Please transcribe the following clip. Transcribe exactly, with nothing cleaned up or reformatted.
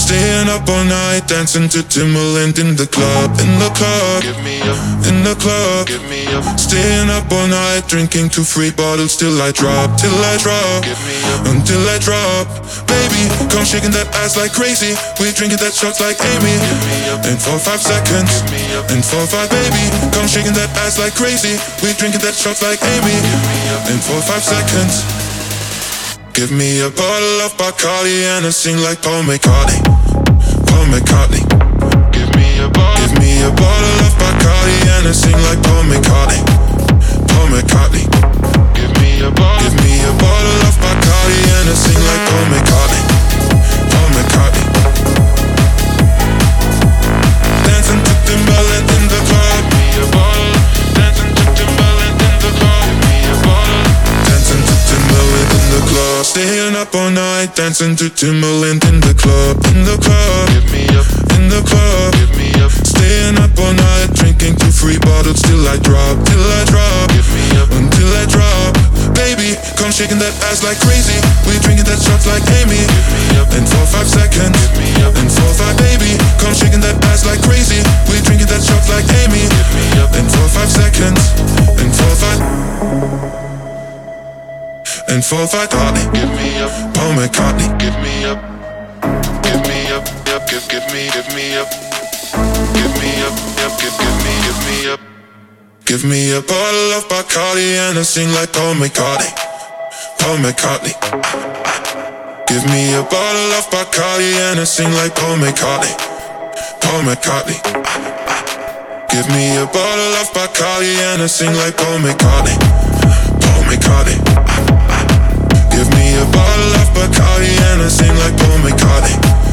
Staying up all night, dancing to Timberland in the club, in the club, Give me up, in the club. give me up, Staying up all night, drinking two free bottles till I drop, till I drop, give me up, until I drop. Baby, come shaking that ass like crazy. We drinking that shots like Amy. give me up, In four, five seconds. give me up, In four, five, baby, come shaking that ass like crazy. We drinking that shots like Amy. give me up, In four, five seconds. Give me a bottle of Bacardi and I sing like Paul McCartney. Paul McCartney. give me a bottle, Give me a bottle of Bacardi and I sing like Paul McCartney. Paul McCartney. give me a bottle, Give me a bottle of Bacardi and I sing like Paul McCartney. Paul McCartney. Dancing to Timberland in the club. give me a bottle, dancing to Timberland in the club, give me a bottle, Dancing to Timberland in the club. Staying up all night, dancing to Timberland in the club. In the club. give me up, In the club. give me up, Staying up all night, drinking two free bottles till I drop, till I drop, give me up, until I drop. Baby, come shaking that ass like crazy. We drinking that shots like Amy. give me up, In four, five seconds. give me up, In four, five, baby, come shaking that ass like crazy. We drinking that shots like Amy. give me up, In four, five seconds. In four, five. In four, five, Cartney. give me up, Paul McCartney. give me up, give me up, up, give, give me, give me up, give me up, up, give, give me, give me up, Give me a bottle of Bacardi and I sing like Paul McCartney. Paul McCartney. Give me a bottle of Bacardi and I sing like Paul McCartney. Paul McCartney. Give me a bottle of Bacardi and I sing like Paul McCartney. Paul McCartney. Give me a bottle of Bacardi and I sing like Paul McCartney.